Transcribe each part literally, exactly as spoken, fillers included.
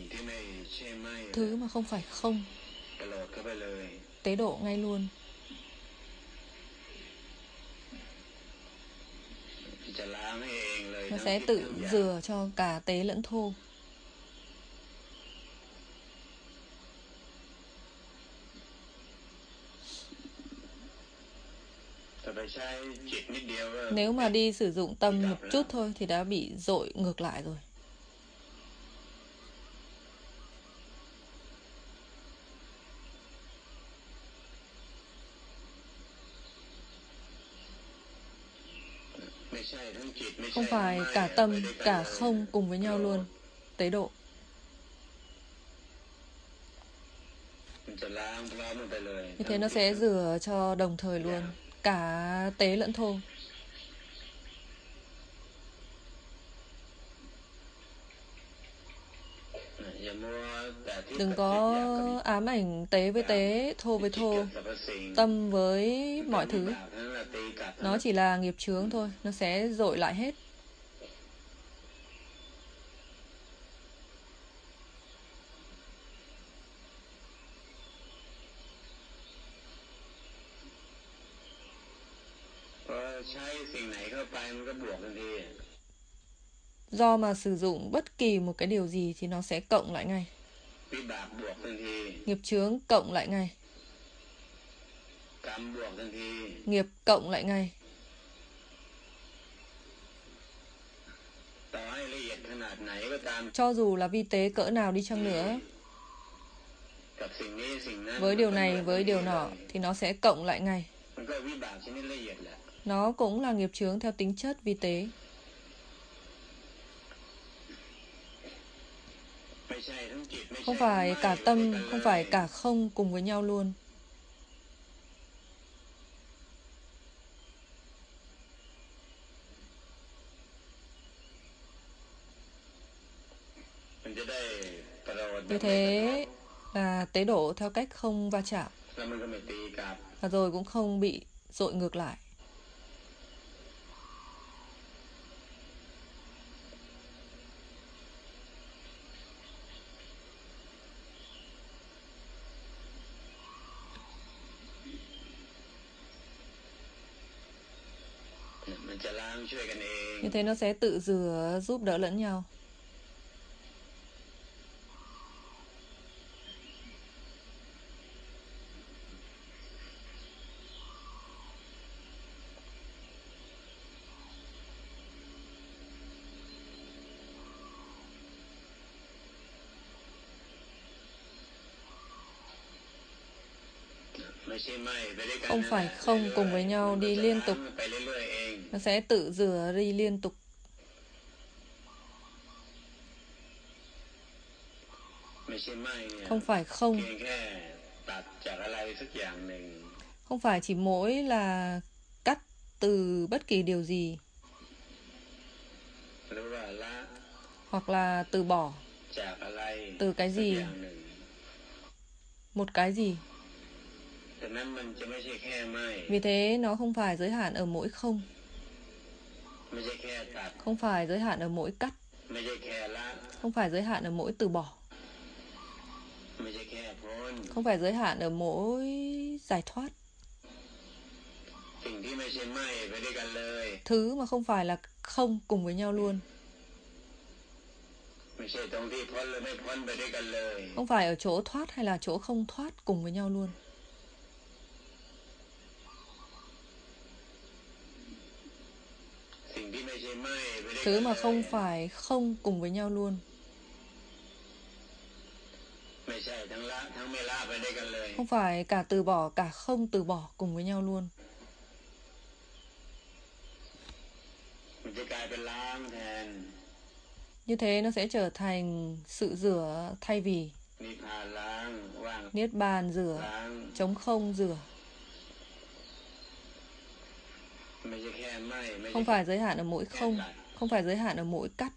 Thứ mà không phải không, กระโดดเข้าไปเลย tế độ ngay luôn. จะล้างให้เองเลย Nó ทั้ง sẽ ทิพย์ tự ทั้งหยาบ rửa cho cả tế lẫn thô. ถ้าไปใช้จิตนิดเดียวก็ Nếu mà đi sử dụng tâm một chút thôi thì đã bị dội ngược lại rồi. ไม่ใช่ทั้งจิตไม่ใช่ Không phải ไม่ cả เอาไป tâm, ด้วยกัน cả เลย không cùng với nhau luôn. Tế độ. มันจะล้างพร้อมกันไปเลย Như thế nó sẽ rửa cho đồng thời luôn, cả tế lẫn thô. อย่ามัวแต่ทิพย์ Đừng กับทิพย์หยาบกับ có ám ảnh tế với tế, thô với จิต thô, กับสรรพสิ่ง tâm với mọi วิ thứ. บากทั้งนั้นน่ะตีกลับ Nó chỉ là nghiệp chướng thôi, nó sẽ dội lại hết. พอใช้สิ่งไหนเข้าไปมันก็บวกทันที Do mà sử dụng bất kỳ một cái điều gì thì nó sẽ cộng lại ngay. วิบากบวกทันที Nghiệp chướng cộng lại ngay. กรรมบวกทันที Nghiệp cộng lại ngay. ต่อให้ละเอียดขนาดไหนก็ตาม Cho dù là vi tế cỡ nào đi chăng nữa, กับสิ่งนี้สิ่งนั้น với điều มันก็ này บวก với ทันที điều เล nọ ย thì nó sẽ cộng lại ngay. มันก็วิบากชนิดละเอียดแหละ Nó cũng là nghiệp chướng theo tính chất vi tế. ไม่ใช่ทั้งจิตไม่ใช่ Không phải ไม่ cả ไปด้วย tâm, กัน không เลย phải cả không cùng với nhau luôn. มันจะได้ประโยชน์ Như thế là tế độ theo cách không va chạm, แล้วมันก็ไม่ตีกลับ và rồi cũng không bị dội ngược lại. มันจะล้างช่วยกันเอง Như thế nó sẽ tự rửa, giúp đỡ lẫn nhau. ไม่ใช่ไม่ไปด้วยกัน Không phải không cùng với nhau đi liên tục. ไปเรื่อยๆเอง Nó sẽ tự rửa đi liên tục. ไม่ใช่ไม่เนี่ย Không phải không, เพียงแค่ตัดจากอะไรสักอย่างหนึ่ง không phải chỉ mỗi là cắt từ bất kỳ điều gì, หรือว่าละ hoặc là từ bỏ จากอะไร từ cái สัก gì, อย่างหนึ่ง một cái gì. แต่นั้นมันจะไม่ใช่แค่ไม่ Vì thế nó không phải giới hạn ở mỗi không, ไม่ใช่แค่ตัด không phải giới hạn ở mỗi cắt, ไม่ใช่แค่ละ không phải giới hạn ở mỗi từ bỏ, ไม่ใช่แค่พ้น không phải giới hạn ở mỗi giải thoát. สิ่งที่ไม่ใช่ไม่ไปด้วยกันเลย Thứ mà không phải là không cùng với nhau luôn. ไม่ใช่ตรงที่พ้นหรือไม่พ้นไปด้วยกันเลย Không phải ở chỗ thoát hay là chỗ không thoát cùng với nhau luôn. สิ่งที่ไม่ใช่ไม่ไปด้วยกัน Thứ mà เลย không phải không cùng với nhau luôn. ไม่ใช่ทั้งละทั้งไม่ละไปด้วยกันเลย Không phải cả từ bỏ, cả không từ bỏ cùng với nhau luôn. มันจะกลายเป็นล้างแทน Như thế nó sẽ trở thành sự rửa thay vì นิพพานล้างว่าง Niết bàn rửa, ล้าง trống không rửa. ไม่ใช่แค่ไม่ไม่ใช่ Không phải giới hạn ở mỗi không, không phải giới hạn ở mỗi cắt.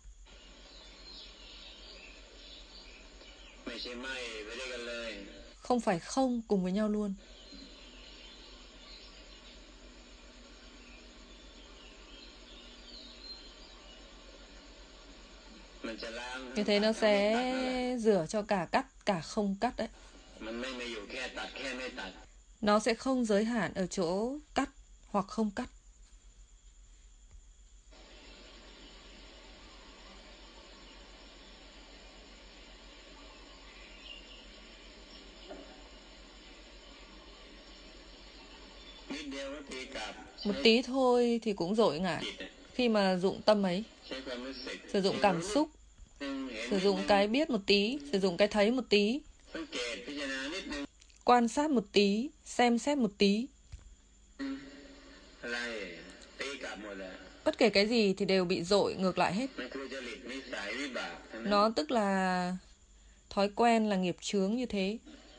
ไม่ใช่ไม่ไปด้วยกันเลย Không phải không cùng với nhau luôn. มันจะล้าง Như Như thế nó sẽ rửa cho cả cắt, cả không cắt đấy. Nó sẽ không giới hạn ở chỗ cắt hoặc không cắt. Một tí thôi thì cũng dội ngại. Khi mà dụng tâm ấy, sử dụng cảm xúc, sử dụng cái biết một tí, sử dụng cái thấy một tí, quan sát một tí, xem xét một tí. Bất kể cái gì thì đều bị dội ngược lại hết. Nó tức là thói quen, là nghiệp chướng như thế.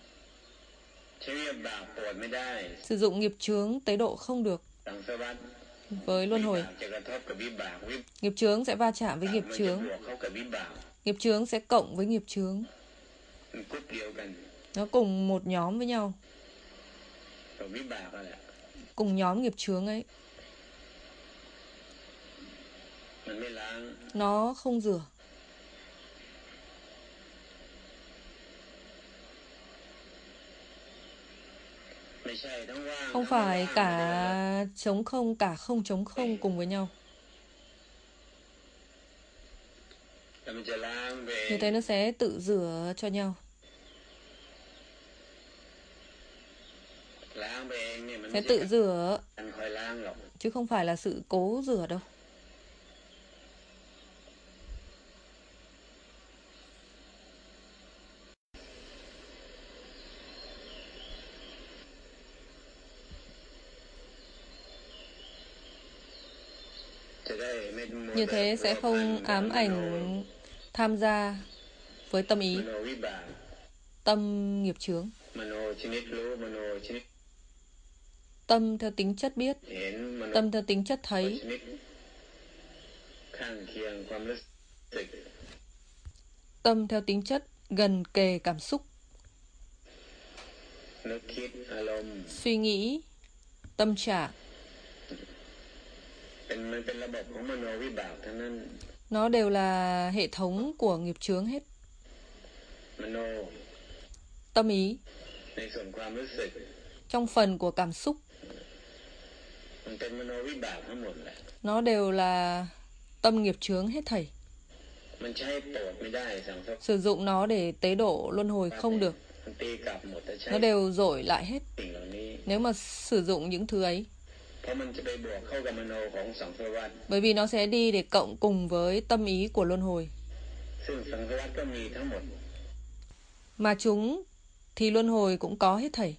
Sử dụng nghiệp chướng tế độ không được. Với luân hồi, nghiệp chướng sẽ va chạm với nghiệp chướng. Nghiệp chướng sẽ cộng với nghiệp chướng. Nó cùng một nhóm với nhau. Cùng nhóm nghiệp chướng ấy. Nó không rửa. Không phải cả trống không, cả không trống không cùng với nhau. Như thế nó sẽ tự rửa cho nhau. Sẽ tự rửa, chứ không phải là sự cố rửa đâu. Như thế sẽ không ám ảnh tham gia với tâm ý, tâm nghiệp chướng. Tâm theo tính chất biết, tâm theo tính chất thấy, tâm theo tính chất gần kề cảm xúc, suy nghĩ, tâm trạng. Nó đều là hệ thống của nghiệp chướng hết. Tâm ý, trong phần của cảm xúc, nó đều là tâm nghiệp chướng hết thảy. Sử dụng nó để tế độ luân hồi không được. Nó đều dội lại hết nếu mà sử dụng những thứ ấy. Bởi vì nó sẽ đi để cộng cùng với tâm ý của luân hồi. Mà chúng thì luân hồi cũng có hết thảy.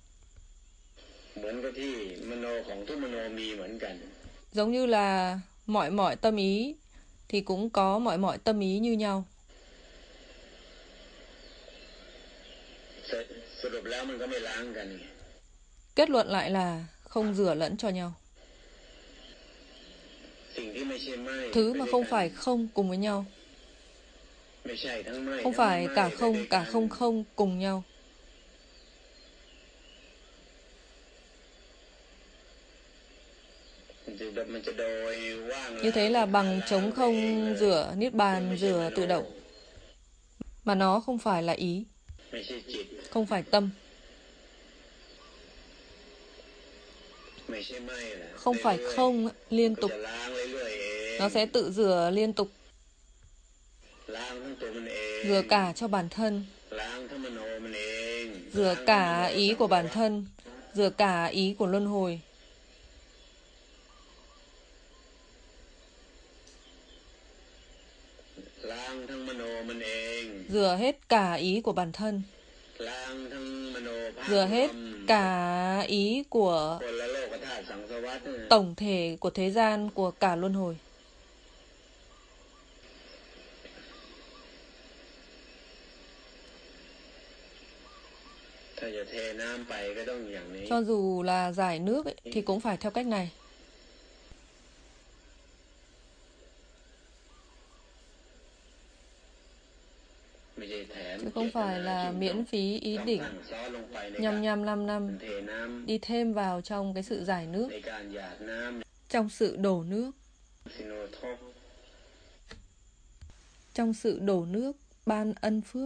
Giống như là mọi mọi tâm ý thì cũng có mọi mọi tâm ý như nhau. Kết luận lại là không rửa lẫn cho nhau. Thứ mà không phải không cùng với nhau. Không phải cả không, cả không không cùng nhau. Như thế là bằng trống không rửa niết bàn, rửa tự động. Mà nó không phải là ý, không phải tâm, không phải không liên tục. Nó sẽ tự rửa liên tục. Rửa cả cho bản thân, rửa cả ý của bản thân, rửa cả ý của luân hồi. Rửa hết cả ý của bản thân, rửa hết cả ý của tổng thể của thế gian, của cả luân hồi. Cho dù là giải nước ấy, thì cũng phải theo cách này. Chứ không phải là miễn phí ý định nhăm nhăm năm năm đi thêm vào trong cái sự giải nước, trong sự đổ nước, trong sự đổ nước ban ân phước.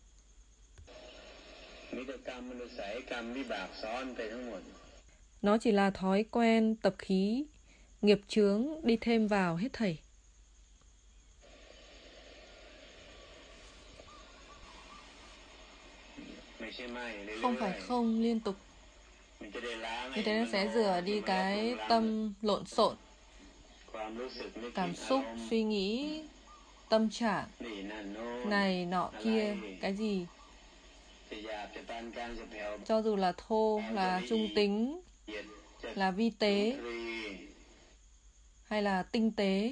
Nó chỉ là thói quen, tập khí, nghiệp chướng đi thêm vào hết thảy. Không phải không liên tục. Như thế nó sẽ rửa đi cái tâm lộn xộn, cảm xúc, suy nghĩ, tâm trạng, này, nọ, kia, cái gì. Cho dù là thô, là trung tính, là vi tế, hay là tinh tế,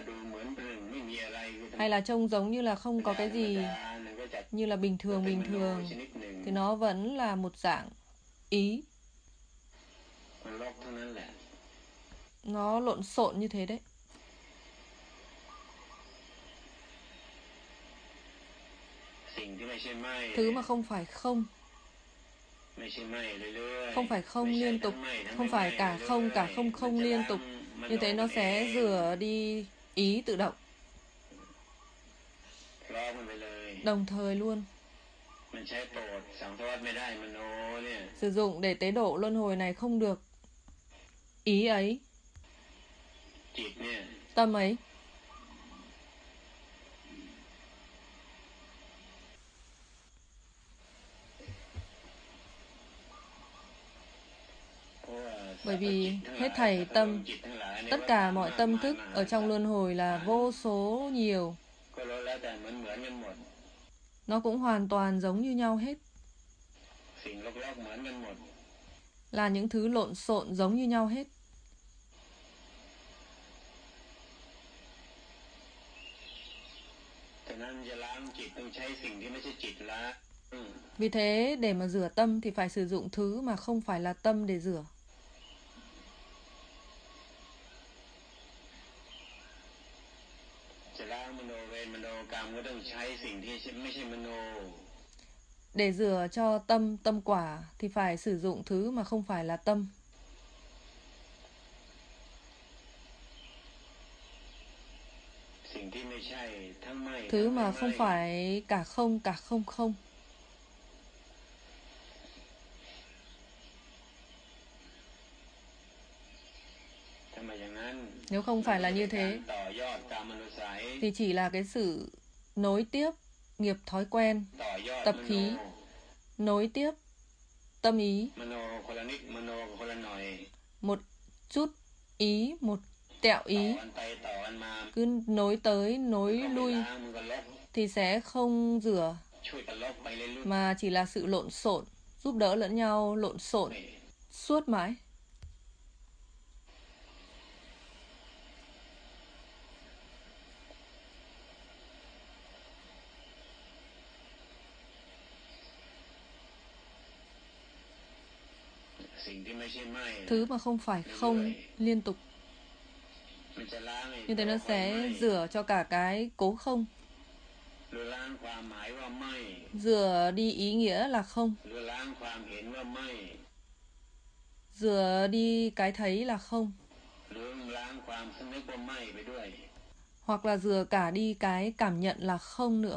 hay là trông giống như là không có cái gì, như là bình thường bình thường, thì nó vẫn là một dạng ý. Nó lộn xộn như thế đấy. Thứ mà không phải không, không phải không liên tục, không phải cả không, cả không không liên tục. Như thế nó sẽ rửa đi ý tự động, đồng thời luôn. Sử dụng để tế độ luân hồi này không được. Ý ấy, tâm ấy. Bởi vì hết thảy tâm, tất cả mọi tâm thức ở trong luân hồi là vô số nhiều. Nó cũng hoàn toàn giống như nhau hết. Là những thứ lộn xộn giống như nhau hết. Vì thế, để mà rửa tâm thì phải sử dụng thứ mà không phải là tâm để rửa. Để rửa cho tâm, tâm quả thì phải sử dụng thứ mà không phải là tâm. Thứ mà không phải cả không, cả không không. Nếu không phải là như thế, thì chỉ là cái sự nối tiếp nghiệp thói quen, tập khí, nối tiếp tâm ý. Một chút ý, một tẹo ý, cứ nối tới, nối lui, thì sẽ không rửa, mà chỉ là sự lộn xộn, giúp đỡ lẫn nhau lộn xộn suốt mãi. Thứ mà không phải không liên tục. Như thế nó sẽ rửa cho cả cái cố không. Rửa đi ý nghĩa là không. Rửa đi cái thấy là không. Hoặc là rửa cả đi cái cảm nhận là không nữa.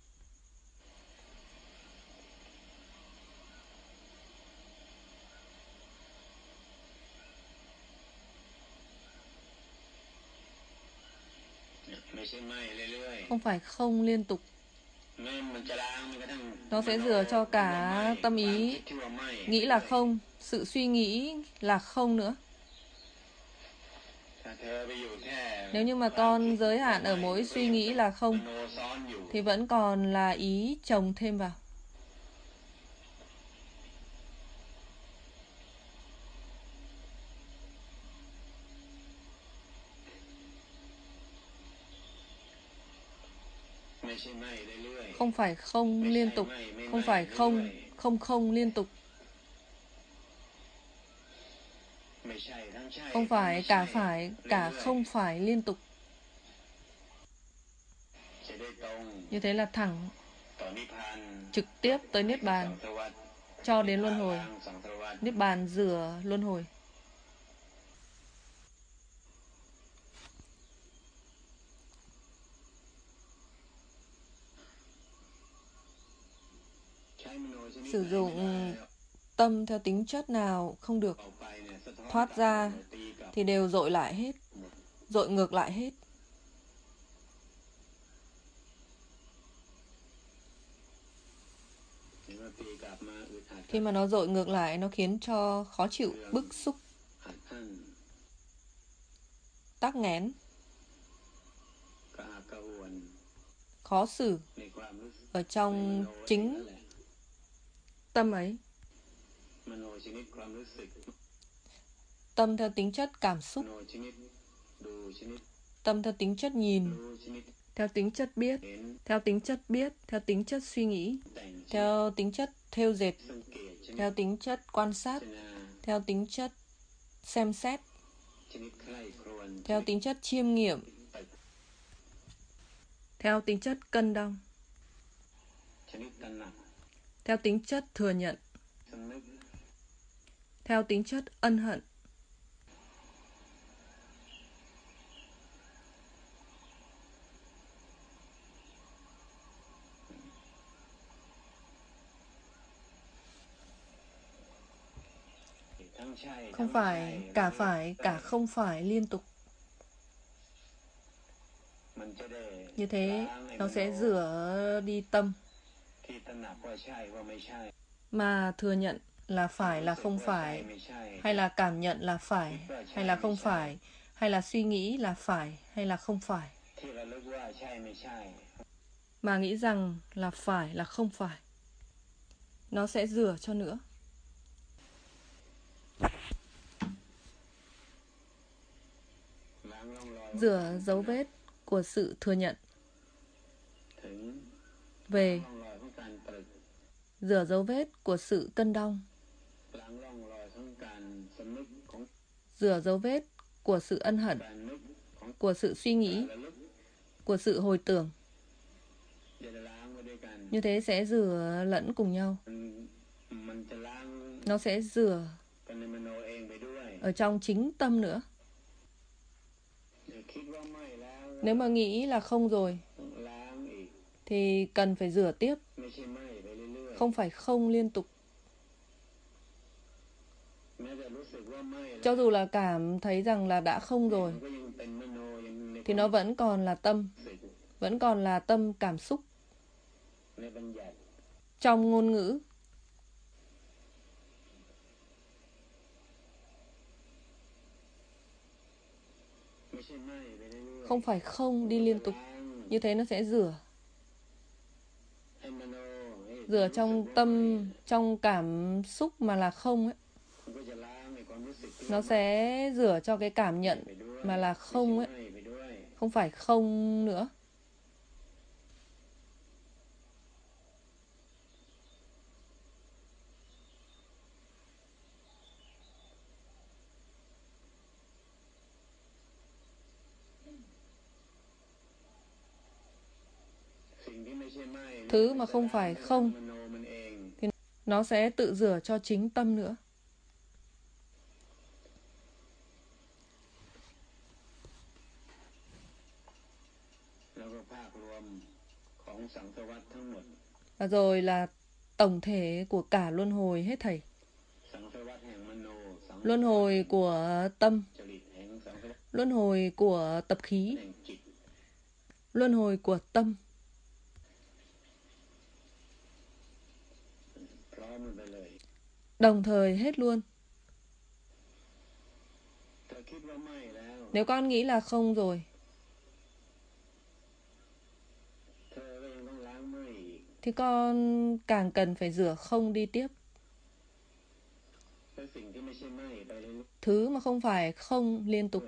Không phải không liên tục. Nó sẽ rửa cho cả tâm ý nghĩ là không, sự suy nghĩ là không nữa. Nếu như mà con giới hạn ở mỗi suy nghĩ là không, thì vẫn còn là ý chồng thêm vào. Không phải không liên tục, không phải không, không không liên tục. Không phải cả phải, cả không phải liên tục. Như thế là thẳng, trực tiếp tới Niết Bàn, cho đến luân hồi. Niết Bàn rửa luân hồi. Sử dụng tâm theo tính chất nào không được, thoát ra thì đều dội lại hết, dội ngược lại hết. Khi mà nó dội ngược lại, nó khiến cho khó chịu, bức xúc, tắc nghẽn, khó xử ở trong chính tâm ấy. Tâm theo tính chất cảm xúc, tâm theo tính chất nhìn, theo tính chất biết, theo tính chất biết, theo tính chất suy nghĩ, theo tính chất thêu dệt, theo tính chất quan sát, theo tính chất xem xét, theo tính chất chiêm nghiệm, theo tính chất cân đong, theo tính chất thừa nhận, theo tính chất ân hận. Không phải, cả phải, cả không phải liên tục. Như thế, nó sẽ rửa đi tâm. Mà thừa nhận là phải là không phải, hay là cảm nhận là phải, hay là không phải, hay là suy nghĩ là phải, hay là không phải. Mà nghĩ rằng là phải là không phải. Nó sẽ rửa cho nữa. Rửa dấu vết của sự thừa nhận về, rửa dấu vết của sự cân đong, rửa dấu vết của sự ân hận, của sự suy nghĩ, của sự hồi tưởng. Như thế sẽ rửa lẫn cùng nhau. Nó sẽ rửa ở trong chính tâm nữa. Nếu mà nghĩ là không rồi thì cần phải rửa tiếp. Không phải không liên tục. Cho dù là cảm thấy rằng là đã không rồi thì nó vẫn còn là tâm, vẫn còn là tâm cảm xúc trong ngôn ngữ. Không phải không đi liên tục. Như thế nó sẽ rửa. Rửa trong tâm, trong cảm xúc mà là không ấy. Nó sẽ rửa cho cái cảm nhận mà là không ấy. Không phải không nữa. Thứ mà không phải không thì nó sẽ tự rửa cho chính tâm nữa. Và rồi là tổng thể của cả luân hồi hết thảy. Luân hồi của tâm, luân hồi của tập khí, luân hồi của tâm. Đồng thời hết luôn. Nếu con nghĩ là không rồi thì con càng cần phải rửa không đi tiếp. Thứ mà không phải không liên tục.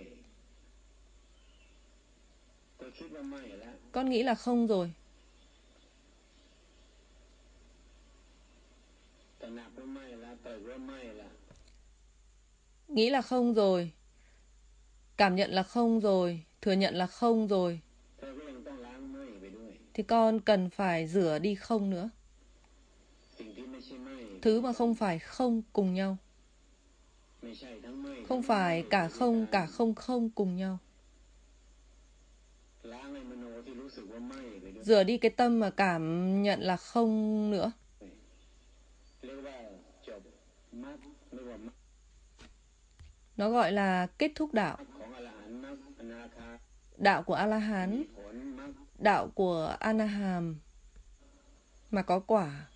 Con nghĩ là không rồi. Nghĩ là không rồi. Cảm nhận là không rồi. Thừa nhận là không rồi. Thì con cần phải rửa đi không nữa. Thứ mà không phải không cùng nhau. Không phải cả không, cả không không cùng nhau. Rửa đi cái tâm mà cảm nhận là không nữa. Nó gọi là kết thúc đạo. Đạo của A-la-hán, đạo của A-na-hàm mà có quả.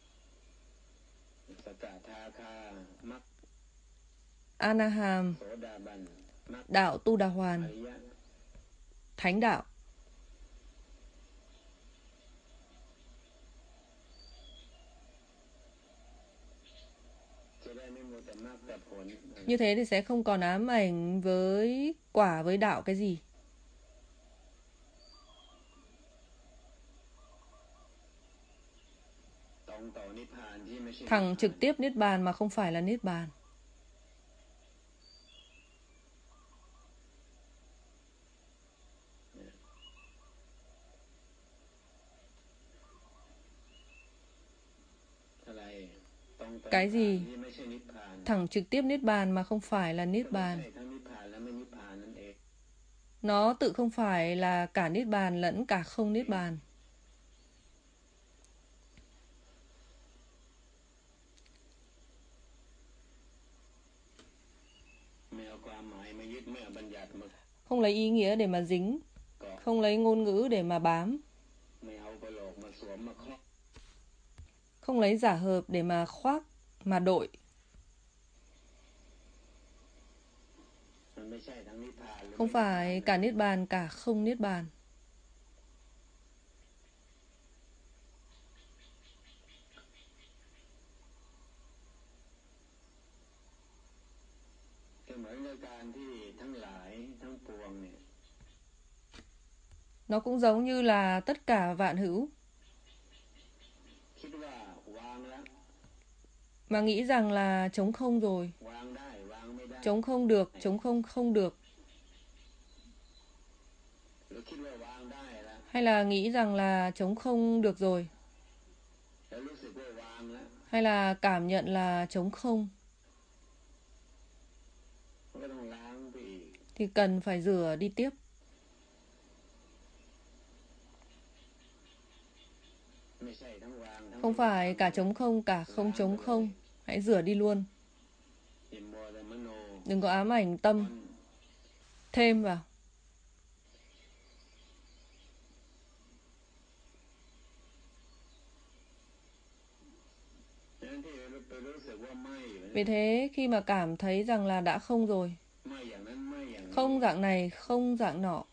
A-na-hàm, đạo Tu Đà Hoàn, thánh đạo. Như thế thì sẽ không còn ám ảnh với quả với đạo cái gì. Thẳng trực tiếp Niết Bàn mà không phải là Niết Bàn. Cái gì? Thẳng trực tiếp Niết Bàn mà không phải là Niết Bàn. Nó tự không phải là cả Niết Bàn lẫn cả không Niết Bàn. Không lấy ý nghĩa để mà dính, không lấy ngôn ngữ để mà bám, không lấy giả hợp để mà khoác, mà đội. Không phải cả Niết Bàn, cả không Niết Bàn. Nó cũng giống như là tất cả vạn hữu mà nghĩ rằng là trống không rồi, trống không được, trống không không được. Hay là nghĩ rằng là trống không được rồi, hay là cảm nhận là trống không, thì cần phải rửa đi tiếp. Không phải cả trống không, cả không trống không. Hãy rửa đi luôn. Đừng có ám ảnh tâm thêm vào. Vì thế khi mà cảm thấy rằng là đã không rồi, không dạng này, không dạng nọ,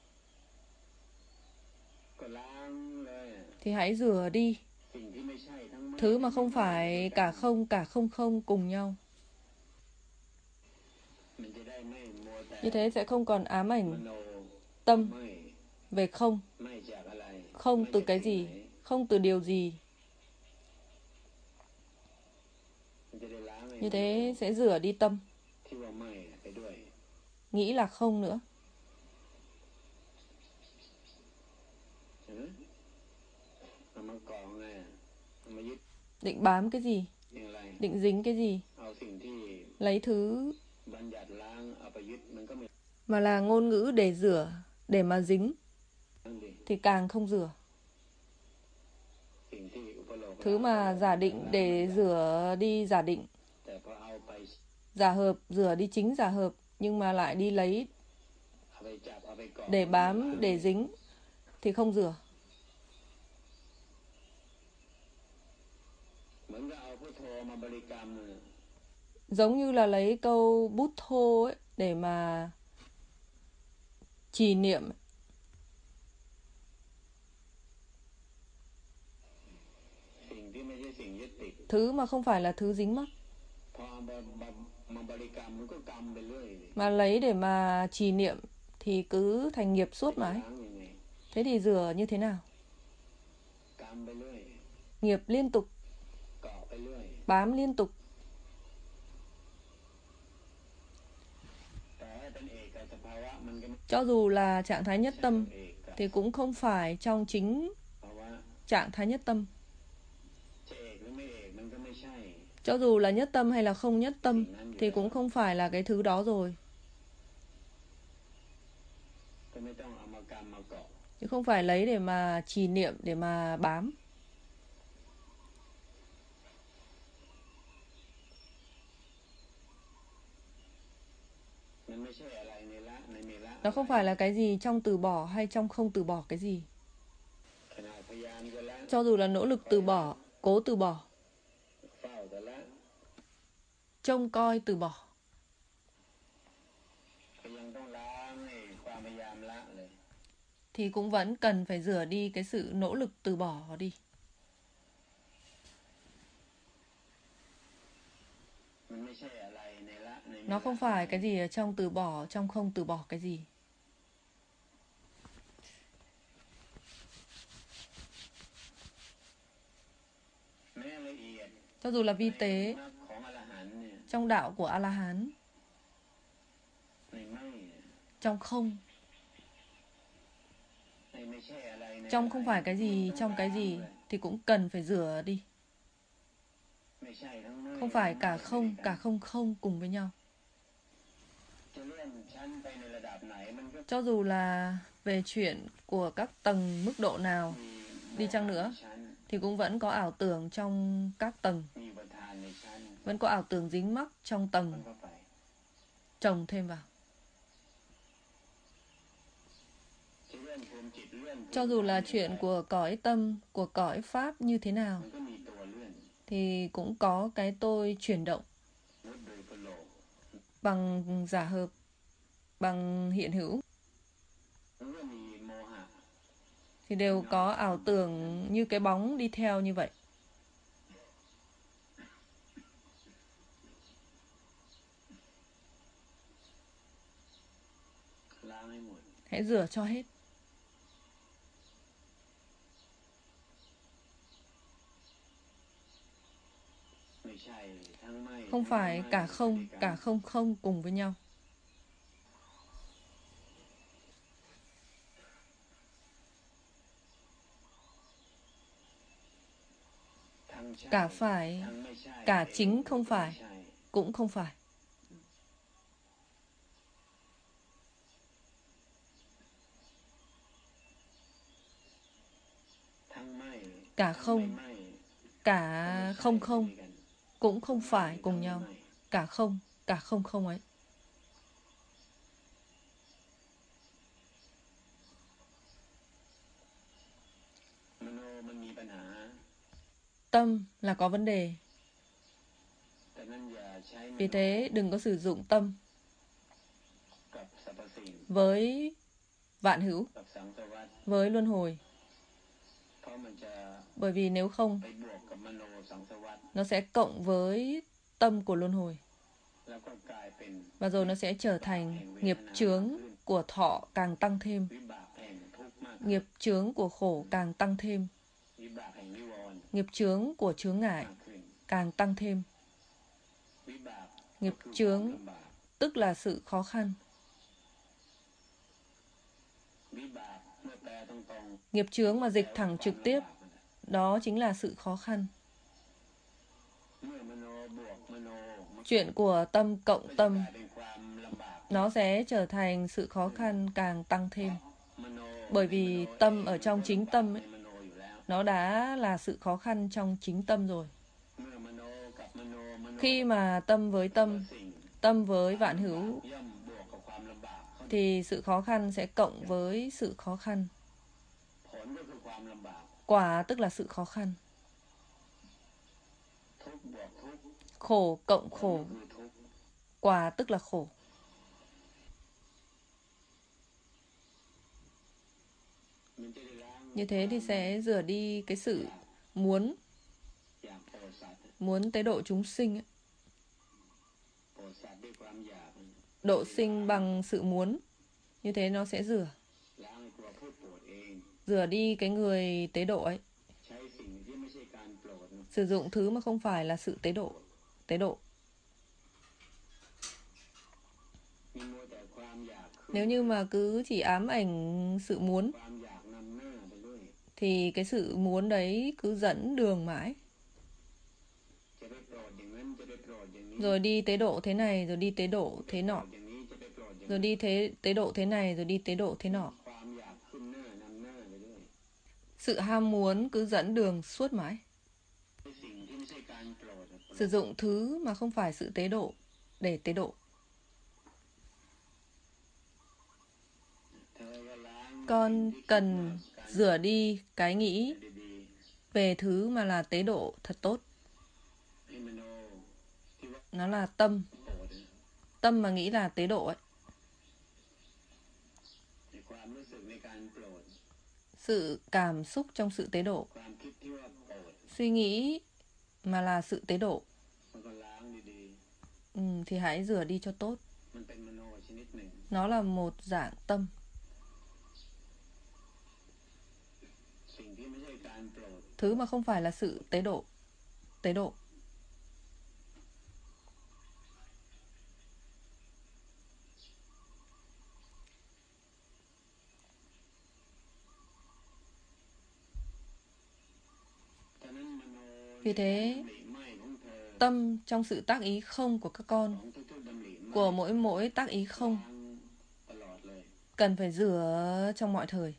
thì hãy rửa đi. Thứ mà không phải cả không, cả không không cùng nhau. Như thế sẽ không còn ám ảnh tâm về không. Không từ cái gì, không từ điều gì. Như thế sẽ rửa đi tâm nghĩ là không nữa. Định bám cái gì? Định dính cái gì? Lấy thứ mà là ngôn ngữ để rửa, để mà dính, thì càng không rửa. Thứ mà giả định để rửa đi giả định, giả hợp rửa đi chính giả hợp, nhưng mà lại đi lấy để bám, để dính, thì không rửa. Giống như là lấy câu bút thô ấy, để mà trì niệm. Thứ mà không phải là thứ dính mắc, mà lấy để mà trì niệm thì cứ thành nghiệp suốt mãi. Thế thì rửa như thế nào? Nghiệp liên tục, bám liên tục. Cho dù là trạng thái nhất tâm thì cũng không phải trong chính trạng thái nhất tâm. Cho dù là nhất tâm hay là không nhất tâm thì cũng không phải là cái thứ đó rồi. Chứ không phải lấy để mà trì niệm, để mà bám. Nó không phải là cái gì trong từ bỏ hay trong không từ bỏ cái gì. Cho dù là nỗ lực từ bỏ, cố từ bỏ, trông coi từ bỏ, thì cũng vẫn cần phải rửa đi cái sự nỗ lực từ bỏ đi. Nó không phải cái gì ở trong từ bỏ, trong không từ bỏ cái gì. Cho dù là vi tế, trong đạo của A-la-hán, trong không, trong không phải cái gì, trong cái gì, thì cũng cần phải rửa đi. Không phải cả không, cả không không cùng với nhau. Cho dù là về chuyện của các tầng mức độ nào đi chăng nữa, thì cũng vẫn có ảo tưởng trong các tầng. Vẫn có ảo tưởng dính mắc trong tầng, chồng thêm vào. Cho dù là chuyện của cõi tâm, của cõi pháp như thế nào, thì cũng có cái tôi chuyển động bằng giả hợp, bằng hiện hữu, thì đều có ảo tưởng như cái bóng đi theo như vậy. Hãy rửa cho hết. Không phải cả không, cả không không cùng với nhau. Cả phải, cả chính không phải, cũng không phải. Cả không, cả không không, cũng không phải cùng nhau. Cả không, cả không không ấy. Tâm là có vấn đề. Vì thế đừng có sử dụng tâm với vạn hữu, với luân hồi. Bởi vì nếu không, nó sẽ cộng với tâm của luân hồi. Và rồi nó sẽ trở thành nghiệp chướng của thọ càng tăng thêm. Nghiệp chướng của khổ càng tăng thêm. Nghiệp chướng của chướng ngại càng tăng thêm. Nghiệp chướng tức là sự khó khăn. Nghiệp chướng mà dịch thẳng trực tiếp, đó chính là sự khó khăn. Chuyện của tâm cộng tâm, nó sẽ trở thành sự khó khăn càng tăng thêm. Bởi vì tâm ở trong chính tâm ấy, nó đã là sự khó khăn trong chính tâm rồi. Khi mà tâm với tâm, tâm với vạn hữu, thì sự khó khăn sẽ cộng với sự khó khăn. Quả tức là sự khó khăn. Khổ cộng khổ, quả tức là khổ. Như thế thì sẽ rửa đi cái sự muốn, muốn tế độ chúng sinh ấy. Độ sinh bằng sự muốn. Như thế nó sẽ rửa. Rửa đi cái người tế độ ấy. Sử dụng thứ mà không phải là sự tế độ. Tế độ. Nếu như mà cứ chỉ ám ảnh sự muốn, thì cái sự muốn đấy cứ dẫn đường mãi. Rồi đi tế độ thế này, rồi đi tế độ thế nọ. Rồi đi thế, tế độ thế này, rồi đi tế độ thế nọ. Sự ham muốn cứ dẫn đường suốt mãi. Sử dụng thứ mà không phải sự tế độ để tế độ. con cần rửa đi cái nghĩ về thứ mà là tế độ thật tốt. Nó là tâm. Tâm mà nghĩ là tế độ ấy. Sự cảm xúc trong sự tế độ. Suy nghĩ mà là sự tế độ. Ừ, thì hãy rửa đi cho tốt. Nó là một dạng tâm. Thứ mà không phải là sự tế độ. Tế độ. Vì thế, tâm trong sự tác ý không của các con, của mỗi mỗi tác ý không, cần phải rửa trong mọi thời.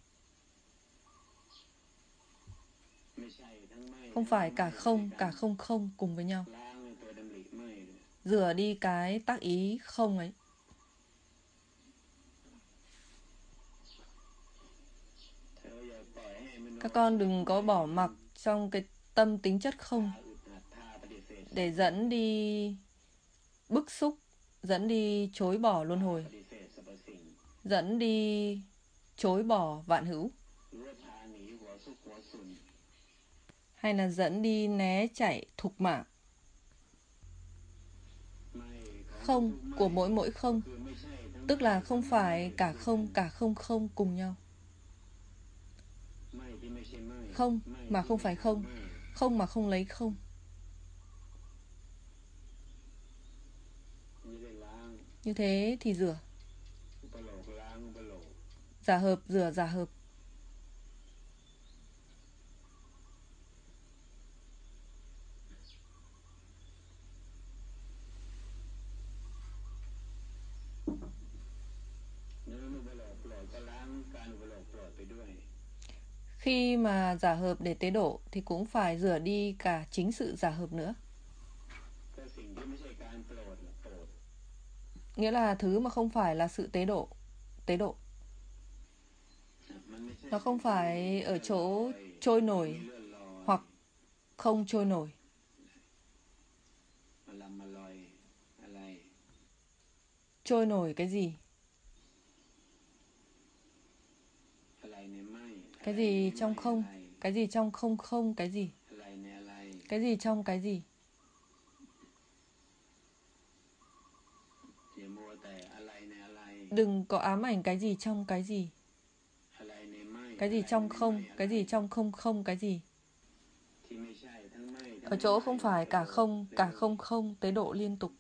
Không phải cả không, cả không không cùng với nhau. Rửa đi cái tác ý không ấy. Các con đừng có bỏ mặc trong cái tâm tính chất không để dẫn đi bức xúc, dẫn đi chối bỏ luân hồi, dẫn đi chối bỏ vạn hữu, hay là dẫn đi né chạy thục mạng. Không của mỗi mỗi không, tức là không phải cả không, cả không không cùng nhau. Không mà không phải không, không mà không lấy không. Như thế thì rửa. Giả hợp rửa giả hợp. Khi mà giả hợp để tế độ thì cũng phải rửa đi cả chính sự giả hợp nữa. Nghĩa là thứ mà không phải là sự tế độ. Tế độ. Nó không phải ở chỗ trôi nổi hoặc không trôi nổi. Trôi nổi cái gì? Cái gì trong không? Cái gì trong không không cái gì? Cái gì trong cái gì? Đừng có ám ảnh cái gì trong cái gì. Cái gì trong không? Cái gì trong không không cái gì? Ở chỗ không phải cả không, cả không không tế độ liên tục.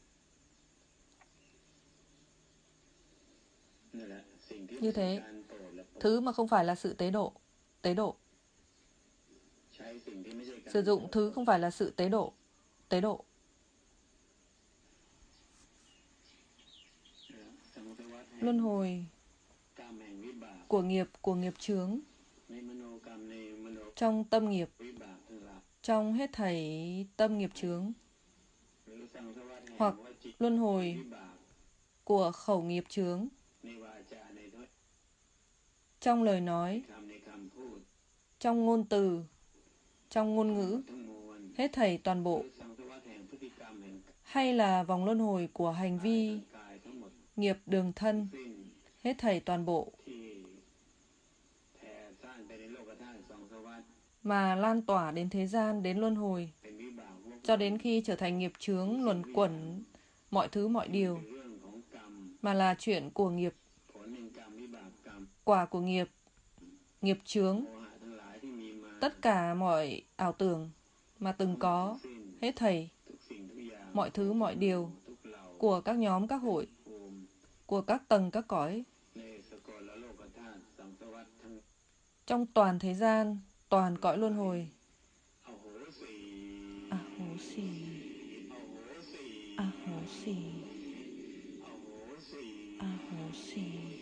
Như thế, thứ mà không phải là sự tế độ. Tế độ. Sử dụng thứ không phải là sự tế độ. Tế độ. Luân hồi của nghiệp, của nghiệp chướng, trong tâm nghiệp, trong hết thảy tâm nghiệp chướng, hoặc luân hồi của khẩu nghiệp chướng, trong lời nói, trong ngôn từ, trong ngôn ngữ, hết thảy toàn bộ, hay là vòng luân hồi của hành vi, nghiệp đường thân, hết thảy toàn bộ, mà lan tỏa đến thế gian, đến luân hồi, cho đến khi trở thành nghiệp chướng luẩn quẩn mọi thứ mọi điều, mà là chuyện của nghiệp, quả của nghiệp, nghiệp chướng, tất cả mọi ảo tưởng mà từng có, hết thảy, mọi thứ mọi điều, của các nhóm các hội, của các tầng các cõi, trong toàn thế gian, toàn cõi luân hồi. A hố xì, a hố xì, a hố xì.